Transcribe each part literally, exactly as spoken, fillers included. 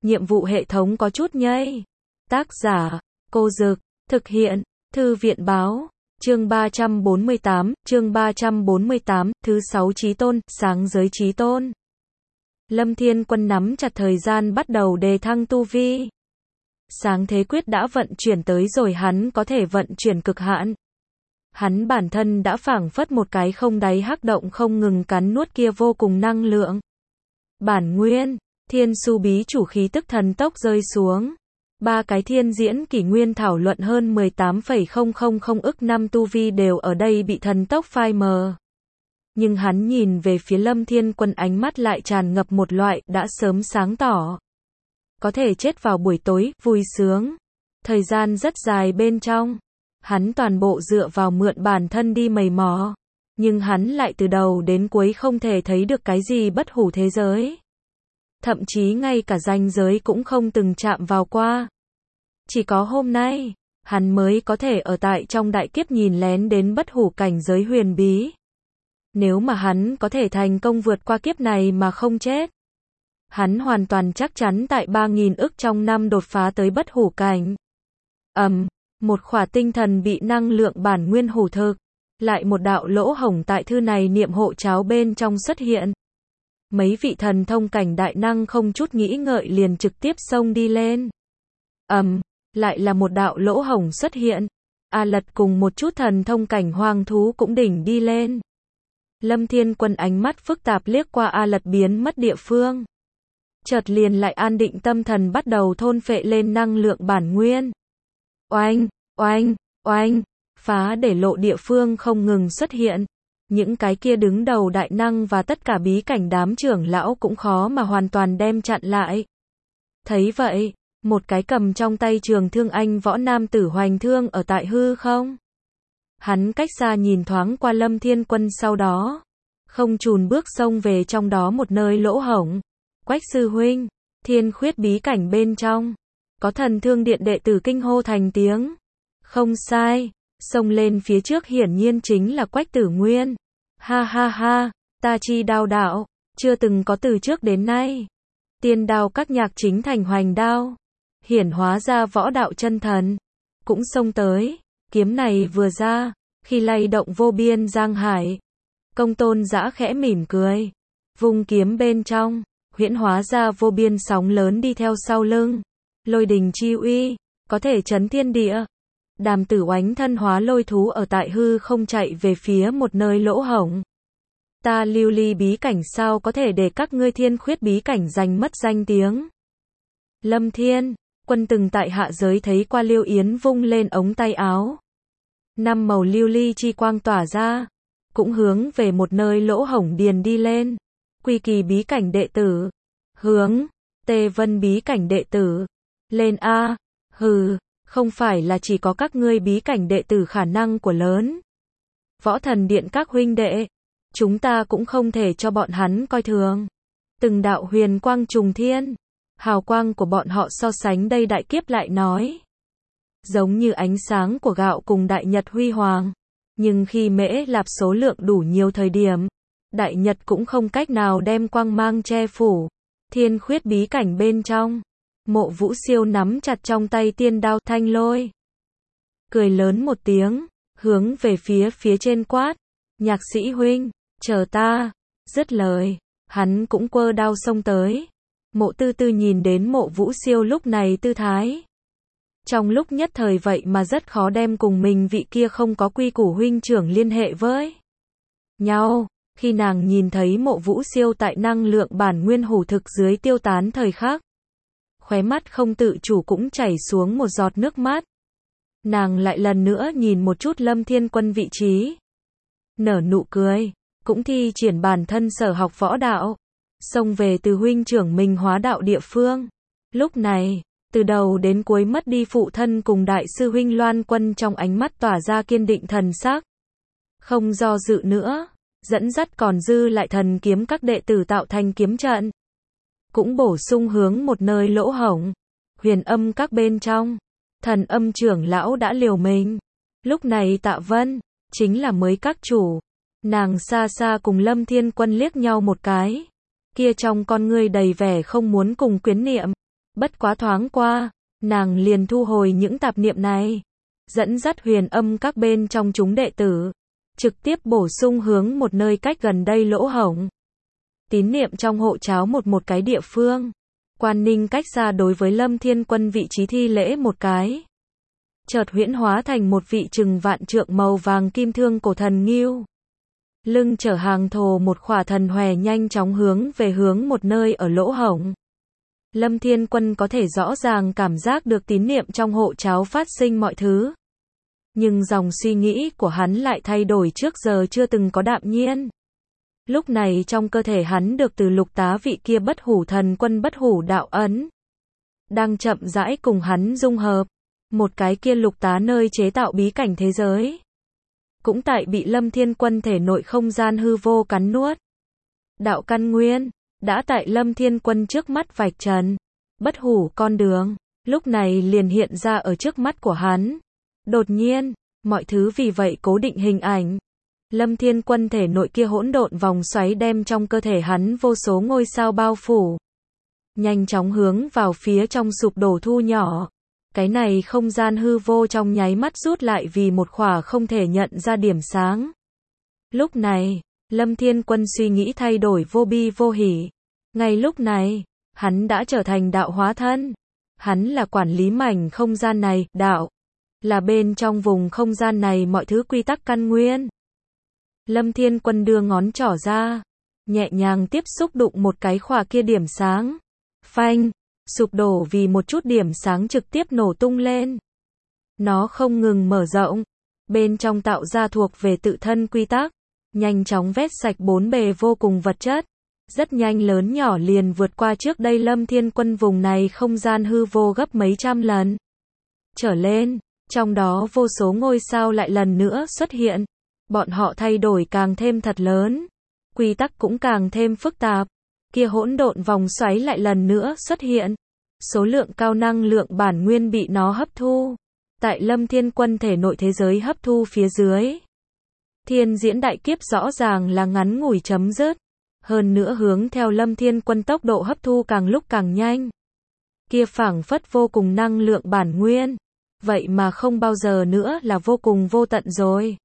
nhiệm vụ hệ thống có chút nhây. Tác giả, Cô Dực, thực hiện, Thư viện báo, chương ba trăm bốn mươi tám, chương ba trăm bốn mươi tám, thứ sáu chí tôn, sáng giới chí tôn. Lâm Thiên Quân nắm chặt thời gian bắt đầu đề thăng tu vi. Sáng thế quyết đã vận chuyển tới rồi hắn có thể vận chuyển cực hạn. Hắn bản thân đã phảng phất một cái không đáy hắc động không ngừng cắn nuốt kia vô cùng năng lượng. Bản nguyên, thiên su bí chủ khí tức thần tốc rơi xuống. Ba cái thiên diễn kỷ nguyên thảo luận hơn mười tám phẩy không không không ức năm tu vi đều ở đây bị thần tốc phai mờ. Nhưng hắn nhìn về phía Lâm Thiên Quân ánh mắt lại tràn ngập một loại đã sớm sáng tỏ. Có thể chết vào buổi tối, vui sướng. Thời gian rất dài bên trong. Hắn toàn bộ dựa vào mượn bản thân đi mày mò. Nhưng hắn lại từ đầu đến cuối không thể thấy được cái gì bất hủ thế giới. Thậm chí ngay cả ranh giới cũng không từng chạm vào qua. Chỉ có hôm nay, hắn mới có thể ở tại trong đại kiếp nhìn lén đến bất hủ cảnh giới huyền bí. Nếu mà hắn có thể thành công vượt qua kiếp này mà không chết, hắn hoàn toàn chắc chắn tại ba nghìn ức trong năm đột phá tới bất hủ cảnh. Ầm, um, một khỏa tinh thần bị năng lượng bản nguyên hủ thực, lại một đạo lỗ hổng tại thư này niệm hộ cháo bên trong xuất hiện. Mấy vị thần thông cảnh đại năng không chút nghĩ ngợi liền trực tiếp xông đi lên. Ầm, um, lại là một đạo lỗ hổng xuất hiện. A Lật cùng một chút thần thông cảnh hoang thú cũng đỉnh đi lên. Lâm Thiên Quân ánh mắt phức tạp liếc qua A Lật biến mất địa phương. Chợt liền lại an định tâm thần bắt đầu thôn phệ lên năng lượng bản nguyên. Oanh, oanh, oanh, phá để lộ địa phương không ngừng xuất hiện. Những cái kia đứng đầu đại năng và tất cả bí cảnh đám trưởng lão cũng khó mà hoàn toàn đem chặn lại. Thấy vậy, một cái cầm trong tay trường thương anh võ nam tử hoành thương ở tại hư không. Hắn cách xa nhìn thoáng qua Lâm Thiên Quân sau đó. Không chùn bước xông về trong đó một nơi lỗ hổng. Quách sư huynh, thiên khuyết bí cảnh bên trong. Có thần thương điện đệ tử kinh hô thành tiếng. Không sai, xông lên phía trước hiển nhiên chính là Quách Tử Nguyên. Ha ha ha, ta chi đao đạo, chưa từng có từ trước đến nay. Tiên đao các nhạc chính thành hoành đao. Hiển hóa ra võ đạo chân thần. Cũng xông tới, kiếm này vừa ra, khi lay động vô biên giang hải. Công Tôn Dã khẽ mỉm cười. Vung kiếm bên trong, huyễn hóa ra vô biên sóng lớn đi theo sau lưng. Lôi đình chi uy, có thể chấn thiên địa. Đàm Tử Oánh thân hóa lôi thú ở tại hư không chạy về phía một nơi lỗ hổng. Ta lưu ly bí cảnh sao có thể để các ngươi thiên khuyết bí cảnh giành mất danh tiếng. Lâm Thiên Quân từng tại hạ giới thấy qua Liêu Yến vung lên ống tay áo. Năm màu lưu ly chi quang tỏa ra, cũng hướng về một nơi lỗ hổng điền đi lên. Quy Kỳ bí cảnh đệ tử, hướng, Tê Vân bí cảnh đệ tử, lên a, hừ, không phải là chỉ có các ngươi bí cảnh đệ tử khả năng của lớn. Võ Thần Điện các huynh đệ, chúng ta cũng không thể cho bọn hắn coi thường. Từng đạo huyền quang trùng thiên, hào quang của bọn họ so sánh đây đại kiếp lại nói. Giống như ánh sáng của gạo cùng đại nhật huy hoàng. Nhưng khi Mễ Lạp số lượng đủ nhiều thời điểm, đại nhật cũng không cách nào đem quang mang che phủ. Thiên khuyết bí cảnh bên trong, Mộ Vũ Siêu nắm chặt trong tay tiên đao thanh lôi. Cười lớn một tiếng, hướng về phía phía trên quát. Nhạc sĩ huynh, chờ ta. Dứt lời, hắn cũng quơ đao xông tới. Mộ Tư Tư nhìn đến Mộ Vũ Siêu lúc này tư thái. Trong lúc nhất thời vậy mà rất khó đem cùng mình vị kia không có quy củ huynh trưởng liên hệ với nhau. Khi nàng nhìn thấy Mộ Vũ Siêu tại năng lượng bản nguyên hủ thực dưới tiêu tán thời khắc, khóe mắt không tự chủ cũng chảy xuống một giọt nước mắt. Nàng lại lần nữa nhìn một chút Lâm Thiên Quân vị trí. Nở nụ cười, cũng thi triển bản thân sở học võ đạo. Xông về từ huynh trưởng mình hóa đạo địa phương. Lúc này, từ đầu đến cuối mất đi phụ thân cùng đại sư huynh Loan Quân trong ánh mắt tỏa ra kiên định thần sắc. Không do dự nữa, dẫn dắt còn dư lại thần kiếm các đệ tử tạo thành kiếm trận. Cũng bổ sung hướng một nơi lỗ hổng. Huyền âm các bên trong, thần âm trưởng lão đã liều mình. Lúc này Tạ Vân, chính là mới các chủ. Nàng xa xa cùng Lâm Thiên Quân liếc nhau một cái. Kia trong con ngươi đầy vẻ không muốn cùng quyến niệm. Bất quá thoáng qua, nàng liền thu hồi những tạp niệm này, dẫn dắt huyền âm các bên trong chúng đệ tử, trực tiếp bổ sung hướng một nơi cách gần đây lỗ hổng. Tín niệm trong hộ cháo một một cái địa phương. Quan Ninh cách ra đối với Lâm Thiên Quân vị trí thi lễ một cái. Chợt huyễn hóa thành một vị chừng vạn trượng màu vàng kim thương cổ thần ngưu. Lưng chở hàng thồ một khỏa thần hòe nhanh chóng hướng về hướng một nơi ở lỗ hổng. Lâm Thiên Quân có thể rõ ràng cảm giác được tín niệm trong hộ cháo phát sinh mọi thứ. Nhưng dòng suy nghĩ của hắn lại thay đổi trước giờ chưa từng có đạm nhiên. Lúc này trong cơ thể hắn được từ lục tá vị kia bất hủ thần quân bất hủ đạo ấn. Đang chậm rãi cùng hắn dung hợp. Một cái kia lục tá nơi chế tạo bí cảnh thế giới. Cũng tại bị Lâm Thiên Quân thể nội không gian hư vô cắn nuốt. Đạo căn nguyên, đã tại Lâm Thiên Quân trước mắt vạch trần. Bất hủ con đường, lúc này liền hiện ra ở trước mắt của hắn. Đột nhiên, mọi thứ vì vậy cố định hình ảnh. Lâm Thiên Quân thể nội kia hỗn độn vòng xoáy đem trong cơ thể hắn vô số ngôi sao bao phủ. Nhanh chóng hướng vào phía trong sụp đổ thu nhỏ. Cái này không gian hư vô trong nháy mắt rút lại vì một khỏa không thể nhận ra điểm sáng. Lúc này, Lâm Thiên Quân suy nghĩ thay đổi vô bi vô hỉ. Ngay lúc này, hắn đã trở thành đạo hóa thân. Hắn là quản lý mảnh không gian này, đạo. Là bên trong vùng không gian này mọi thứ quy tắc căn nguyên. Lâm Thiên Quân đưa ngón trỏ ra, nhẹ nhàng tiếp xúc đụng một cái khỏa kia điểm sáng. Phanh, sụp đổ vì một chút điểm sáng trực tiếp nổ tung lên. Nó không ngừng mở rộng, bên trong tạo ra thuộc về tự thân quy tắc, nhanh chóng vét sạch bốn bề vô cùng vật chất. Rất nhanh lớn nhỏ liền vượt qua trước đây Lâm Thiên Quân vùng này không gian hư vô gấp mấy trăm lần. Trở lên, trong đó vô số ngôi sao lại lần nữa xuất hiện. Bọn họ thay đổi càng thêm thật lớn. Quy tắc cũng càng thêm phức tạp. Kia hỗn độn vòng xoáy lại lần nữa xuất hiện. Số lượng cao năng lượng bản nguyên bị nó hấp thu. Tại Lâm Thiên Quân thể nội thế giới hấp thu phía dưới. Thiên diễn đại kiếp rõ ràng là ngắn ngủi chấm dứt. Hơn nữa hướng theo Lâm Thiên Quân tốc độ hấp thu càng lúc càng nhanh. Kia phảng phất vô cùng năng lượng bản nguyên. Vậy mà không bao giờ nữa là vô cùng vô tận rồi.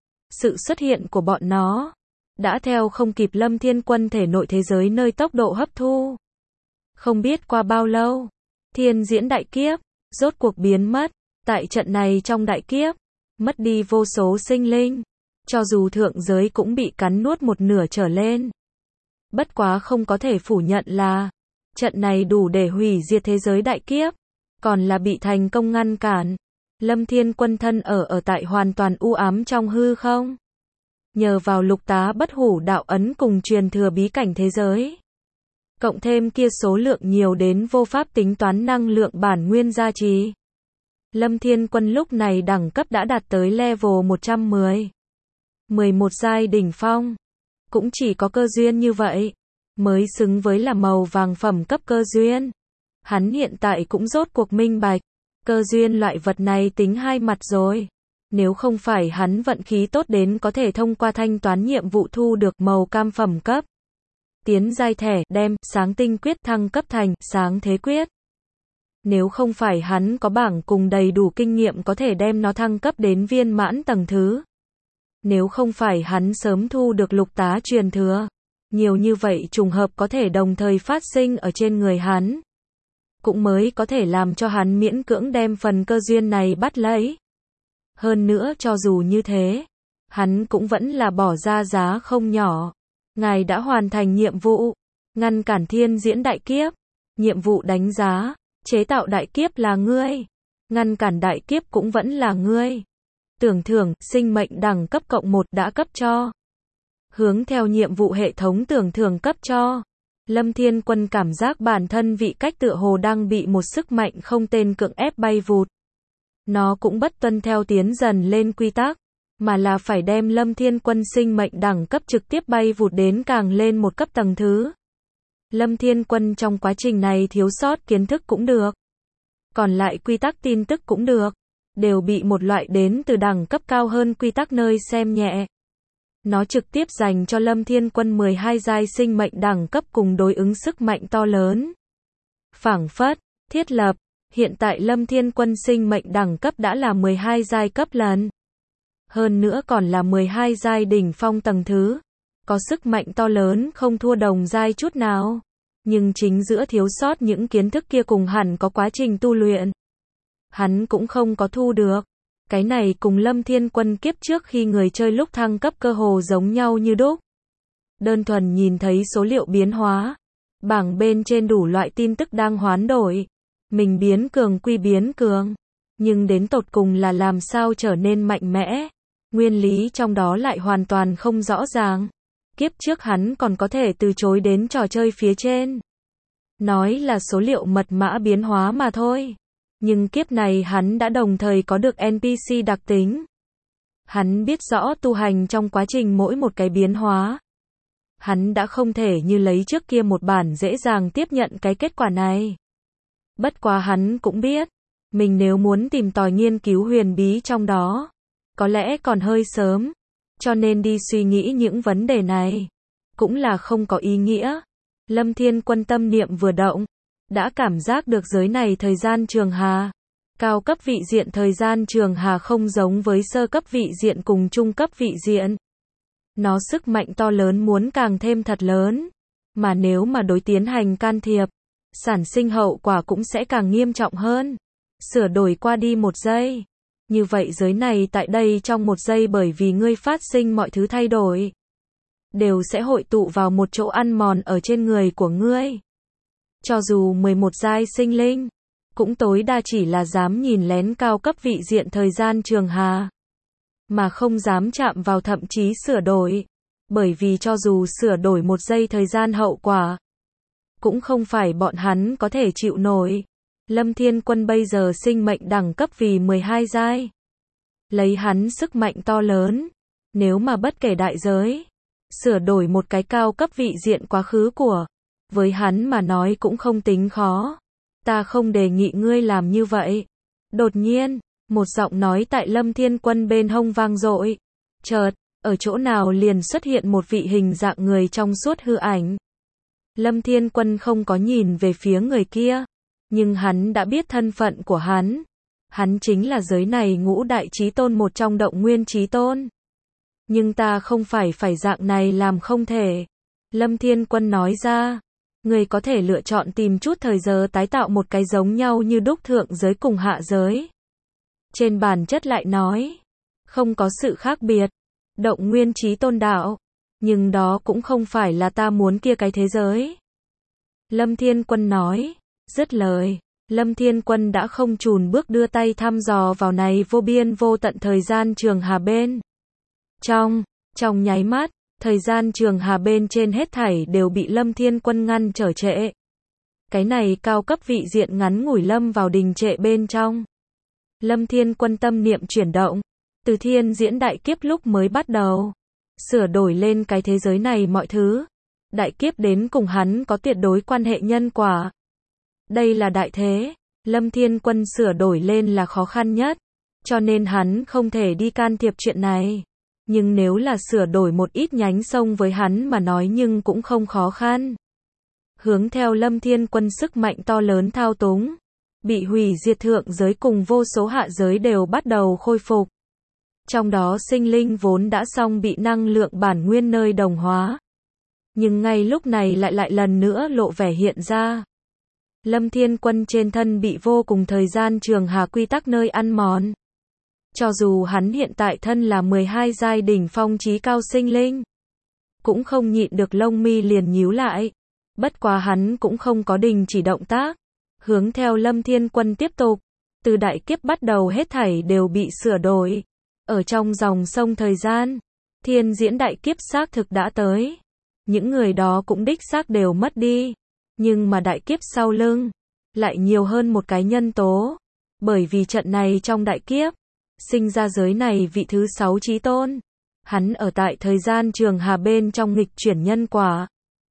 Sự xuất hiện của bọn nó đã theo không kịp Lâm Thiên Quân thể nội thế giới nơi tốc độ hấp thu. Không biết qua bao lâu, thiên diễn đại kiếp rốt cuộc biến mất. Tại trận này trong đại kiếp, mất đi vô số sinh linh. Cho dù thượng giới cũng bị cắn nuốt một nửa trở lên. Bất quá không có thể phủ nhận là trận này đủ để hủy diệt thế giới đại kiếp, còn là bị thành công ngăn cản. Lâm Thiên Quân thân ở ở tại hoàn toàn u ám trong hư không. Nhờ vào lục tá bất hủ đạo ấn cùng truyền thừa bí cảnh thế giới. Cộng thêm kia số lượng nhiều đến vô pháp tính toán năng lượng bản nguyên gia trì. Lâm Thiên Quân lúc này đẳng cấp đã đạt tới level một trăm mười. mười một giai đỉnh phong. Cũng chỉ có cơ duyên như vậy, mới xứng với là màu vàng phẩm cấp cơ duyên. Hắn hiện tại cũng rốt cuộc minh bạch. Cơ duyên loại vật này tính hai mặt rồi. Nếu không phải hắn vận khí tốt đến có thể thông qua thanh toán nhiệm vụ thu được màu cam phẩm cấp. Tiến giai thẻ, đem, sáng tinh quyết thăng cấp thành, sáng thế quyết. Nếu không phải hắn có bảng cùng đầy đủ kinh nghiệm có thể đem nó thăng cấp đến viên mãn tầng thứ. Nếu không phải hắn sớm thu được lục tá truyền thừa. Nhiều như vậy trùng hợp có thể đồng thời phát sinh ở trên người hắn. Cũng mới có thể làm cho hắn miễn cưỡng đem phần cơ duyên này bắt lấy. Hơn nữa cho dù như thế, hắn cũng vẫn là bỏ ra giá không nhỏ. Ngài đã hoàn thành nhiệm vụ, ngăn cản thiên diễn đại kiếp. Nhiệm vụ đánh giá, chế tạo đại kiếp là ngươi. Ngăn cản đại kiếp cũng vẫn là ngươi. Tưởng thưởng, sinh mệnh đẳng cấp cộng một đã cấp cho. Hướng theo nhiệm vụ hệ thống tưởng thưởng cấp cho. Lâm Thiên Quân cảm giác bản thân vị cách tựa hồ đang bị một sức mạnh không tên cưỡng ép bay vụt. Nó cũng bất tuân theo tiến dần lên quy tắc, mà là phải đem Lâm Thiên Quân sinh mệnh đẳng cấp trực tiếp bay vụt đến càng lên một cấp tầng thứ. Lâm Thiên Quân trong quá trình này thiếu sót kiến thức cũng được. Còn lại quy tắc tin tức cũng được. Đều bị một loại đến từ đẳng cấp cao hơn quy tắc nơi xem nhẹ. Nó trực tiếp dành cho Lâm Thiên Quân mười hai giai sinh mệnh đẳng cấp cùng đối ứng sức mạnh to lớn. Phảng phất, Thiết lập, hiện tại Lâm Thiên Quân sinh mệnh đẳng cấp đã là mười hai giai cấp lần. Hơn nữa còn là mười hai giai đỉnh phong tầng thứ. Có sức mạnh to lớn không thua đồng giai chút nào. Nhưng chính giữa thiếu sót những kiến thức kia cùng hẳn có quá trình tu luyện. Hắn cũng không có thu được. Cái này cùng Lâm Thiên Quân kiếp trước khi người chơi lúc thăng cấp cơ hồ giống nhau như đúc. Đơn thuần nhìn thấy số liệu biến hóa. Bảng bên trên đủ loại tin tức đang hoán đổi. Mình biến cường quy biến cường. Nhưng đến tột cùng là làm sao trở nên mạnh mẽ. Nguyên lý trong đó lại hoàn toàn không rõ ràng. Kiếp trước hắn còn có thể từ chối đến trò chơi phía trên. Nói là số liệu mật mã biến hóa mà thôi. Nhưng kiếp này hắn đã đồng thời có được en pê xê đặc tính. Hắn biết rõ tu hành trong quá trình mỗi một cái biến hóa. Hắn đã không thể như lấy trước kia một bản dễ dàng tiếp nhận cái kết quả này. Bất quá hắn cũng biết, mình nếu muốn tìm tòi nghiên cứu huyền bí trong đó, có lẽ còn hơi sớm, cho nên đi suy nghĩ những vấn đề này, cũng là không có ý nghĩa. Lâm Thiên Quân tâm niệm vừa động, đã cảm giác được giới này thời gian trường hà. Cao cấp vị diện thời gian trường hà không giống với sơ cấp vị diện cùng trung cấp vị diện. Nó sức mạnh to lớn muốn càng thêm thật lớn, mà nếu mà đối tiến hành can thiệp, sản sinh hậu quả cũng sẽ càng nghiêm trọng hơn. Sửa đổi qua đi một giây. Như vậy giới này tại đây trong một giây bởi vì ngươi phát sinh mọi thứ thay đổi. Đều sẽ hội tụ vào một chỗ ăn mòn ở trên người của ngươi. Cho dù mười một giai sinh linh, cũng tối đa chỉ là dám nhìn lén cao cấp vị diện thời gian trường hà. Mà không dám chạm vào thậm chí sửa đổi. Bởi vì cho dù sửa đổi một giây thời gian hậu quả, cũng không phải bọn hắn có thể chịu nổi. Lâm Thiên Quân bây giờ sinh mệnh đẳng cấp vì mười hai giai. Lấy hắn sức mạnh to lớn, nếu mà bất kể đại giới, sửa đổi một cái cao cấp vị diện quá khứ của, với hắn mà nói cũng không tính khó. Ta không đề nghị ngươi làm như vậy. Đột nhiên, một giọng nói tại Lâm Thiên Quân bên hông vang dội. Chợt, ở chỗ nào liền xuất hiện một vị hình dạng người trong suốt hư ảnh. Lâm Thiên Quân không có nhìn về phía người kia, nhưng hắn đã biết thân phận của hắn. Hắn chính là giới này ngũ đại chí tôn một trong Động Nguyên chí tôn. Nhưng ta không phải phải dạng này làm không thể. Lâm Thiên Quân nói ra, người có thể lựa chọn tìm chút thời giờ tái tạo một cái giống nhau như đúc thượng giới cùng hạ giới. Trên bản chất lại nói, không có sự khác biệt. Động Nguyên chí tôn đạo, nhưng đó cũng không phải là ta muốn kia cái thế giới. Lâm Thiên Quân nói, dứt lời, Lâm Thiên Quân đã không chùn bước đưa tay thăm dò vào này vô biên vô tận thời gian trường hà bên. Trong, trong nháy mắt, thời gian trường hà bên trên hết thảy đều bị Lâm Thiên Quân ngăn trở trệ. Cái này cao cấp vị diện ngắn ngủi lâm vào đình trệ bên trong. Lâm Thiên Quân tâm niệm chuyển động, từ thiên diễn đại kiếp lúc mới bắt đầu, sửa đổi lên cái thế giới này mọi thứ. Đại kiếp đến cùng hắn có tuyệt đối quan hệ nhân quả. Đây là đại thế, Lâm Thiên Quân sửa đổi lên là khó khăn nhất, cho nên hắn không thể đi can thiệp chuyện này. Nhưng nếu là sửa đổi một ít nhánh sông với hắn mà nói nhưng cũng không khó khăn. Hướng theo Lâm Thiên Quân sức mạnh to lớn thao túng, bị hủy diệt thượng giới cùng vô số hạ giới đều bắt đầu khôi phục. Trong đó sinh linh vốn đã xong bị năng lượng bản nguyên nơi đồng hóa. Nhưng ngay lúc này lại lại lần nữa lộ vẻ hiện ra. Lâm Thiên Quân trên thân bị vô cùng thời gian trường hà quy tắc nơi ăn mòn. Cho dù hắn hiện tại thân là mười hai giai đỉnh phong chí cao sinh linh, cũng không nhịn được lông mi liền nhíu lại. Bất quá hắn cũng không có đình chỉ động tác. Hướng theo Lâm Thiên Quân tiếp tục. Từ đại kiếp bắt đầu hết thảy đều bị sửa đổi. Ở trong dòng sông thời gian, thiên diễn đại kiếp xác thực đã tới. Những người đó cũng đích xác đều mất đi. Nhưng mà đại kiếp sau lưng, lại nhiều hơn một cái nhân tố. Bởi vì trận này trong đại kiếp, sinh ra giới này vị thứ sáu chí tôn. Hắn ở tại thời gian trường hà bên trong nghịch chuyển nhân quả.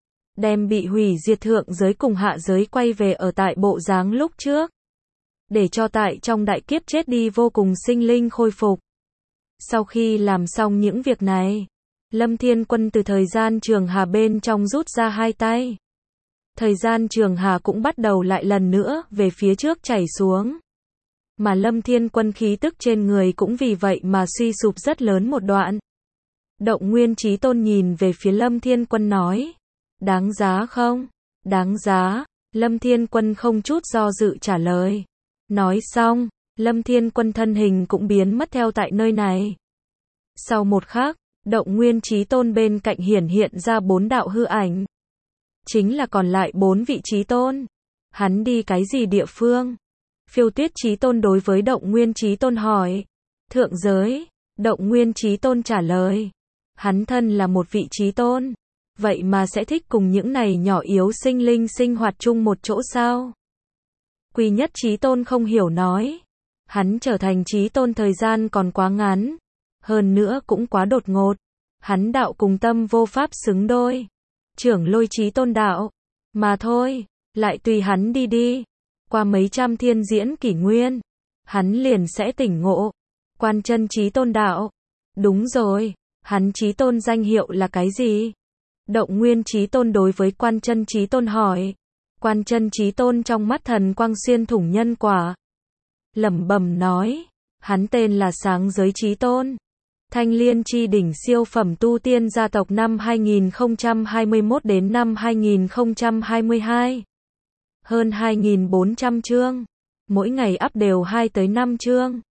Đem bị hủy diệt thượng giới cùng hạ giới quay về ở tại bộ dáng lúc trước. Để cho tại trong đại kiếp chết đi vô cùng sinh linh khôi phục. Sau khi làm xong những việc này, Lâm Thiên Quân từ thời gian trường hà bên trong rút ra hai tay. Thời gian trường hà cũng bắt đầu lại lần nữa về phía trước chảy xuống. Mà Lâm Thiên Quân khí tức trên người cũng vì vậy mà suy sụp rất lớn một đoạn. Động Nguyên Chí Tôn nhìn về phía Lâm Thiên Quân nói. Đáng giá không? Đáng giá. Lâm Thiên Quân không chút do dự trả lời. Nói xong, Lâm Thiên Quân thân hình cũng biến mất theo tại nơi này. Sau một khắc, Động Nguyên Chí Tôn bên cạnh hiển hiện ra bốn đạo hư ảnh. Chính là còn lại bốn vị Chí Tôn. Hắn đi cái gì địa phương? Phiêu Tuyết Chí Tôn đối với Động Nguyên Chí Tôn hỏi. Thượng giới. Động Nguyên Chí Tôn trả lời. Hắn thân là một vị Chí Tôn. Vậy mà sẽ thích cùng những này nhỏ yếu sinh linh sinh hoạt chung một chỗ sao? Quy Nhất Chí Tôn không hiểu nói. Hắn trở thành Chí Tôn thời gian còn quá ngắn. Hơn nữa cũng quá đột ngột. Hắn đạo cùng tâm vô pháp xứng đôi. Trưởng Lôi Chí Tôn đạo. Mà thôi, lại tùy hắn đi đi. Qua mấy trăm thiên diễn kỷ nguyên, hắn liền sẽ tỉnh ngộ. Quan Chân Chí Tôn đạo. Đúng rồi, hắn Chí Tôn danh hiệu là cái gì? Động Nguyên Chí Tôn đối với Quan Chân Chí Tôn hỏi. Quan Chân Chí Tôn trong mắt thần quang xuyên thủng nhân quả. Lẩm bẩm nói, hắn tên là Sáng Giới Chí Tôn. Thanh Liên chi đỉnh siêu phẩm tu tiên gia tộc năm hai nghìn không trăm hai mươi mốt đến năm hai nghìn không trăm hai mươi hai. Hơn hai nghìn bốn trăm chương. Mỗi ngày up đều hai tới năm chương.